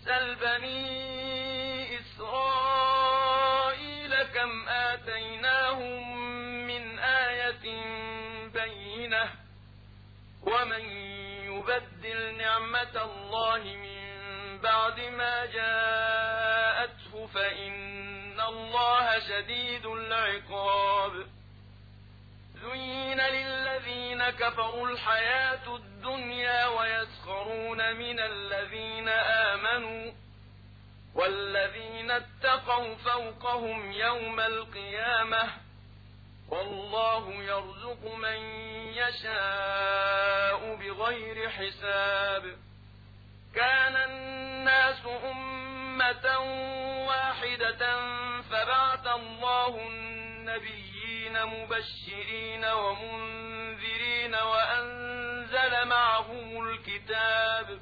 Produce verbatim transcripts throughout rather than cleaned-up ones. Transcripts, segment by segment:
واسأل بني إسرائيل كم آتيناهم من آية بينة ومن يبدل نعمة الله من بعد ما جاءته فإن الله شديد العقاب زين للذين كفروا الحياة الدنيا ويسخرون من الذين آمنوا والذين اتقوا فوقهم يوم القيامة والله يرزق من يشاء بغير حساب كان الناس أمة واحدة فبعث الله النبيين مبشرين ومنذرين وأنزل معهم الكتاب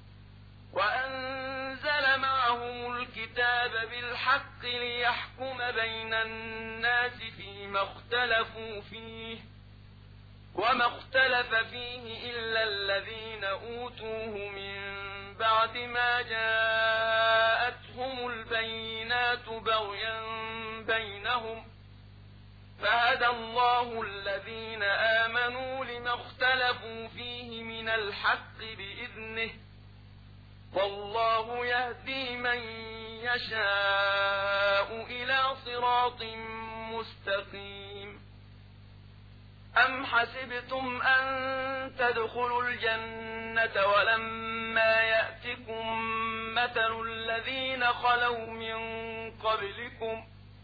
وأنزل معهم الكتاب بالحق ليحكم بين الناس فيما اختلفوا فيه وما اختلف فيه إلا الذين أوتوه من بعد ما جاءتهم البينات بغيا بينهم فهدى الله الذين آمنوا لما اختلفوا فيه من الحق بإذنه والله يهدي من يشاء إلى صراط مستقيم أم حسبتم أن تدخلوا الجنة ولما يأتكم مثل الذين خلوا من قبلكم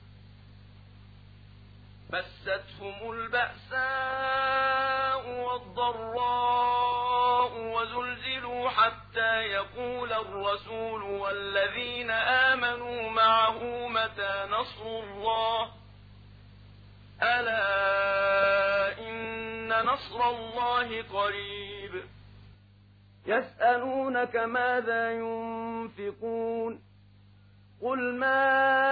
مستهم البأساء والضراء وزلزلوا حتى يقول الرسول والذين آمنوا معه متى نصر الله ألا إن نصر الله قريب يسألونك ماذا ينفقون قل ما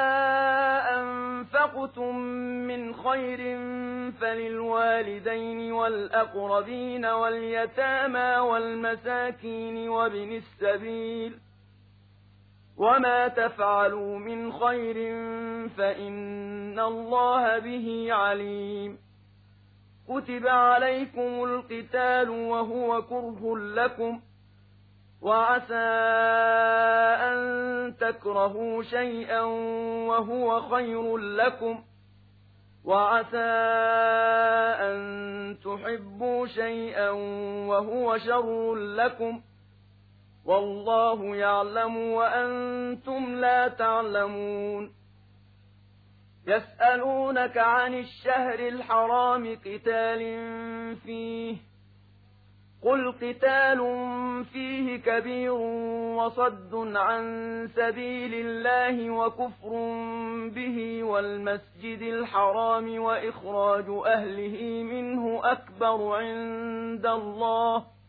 أنفقتم من خير فللوالدين والأقربين واليتامى والمساكين وابن السبيل وما تفعلوا من خير فإن الله به عليم كتب عليكم القتال وهو كره لكم وعسى أن تكرهوا شيئا وهو خير لكم وعسى أن تحبوا شيئا وهو شر لكم والله يعلم وأنتم لا تعلمون يسألونك عن الشهر الحرام قتال فيه قل قتال فيه كبير وصد عن سبيل الله وكفر به والمسجد الحرام وإخراج أهله منه أكبر عند الله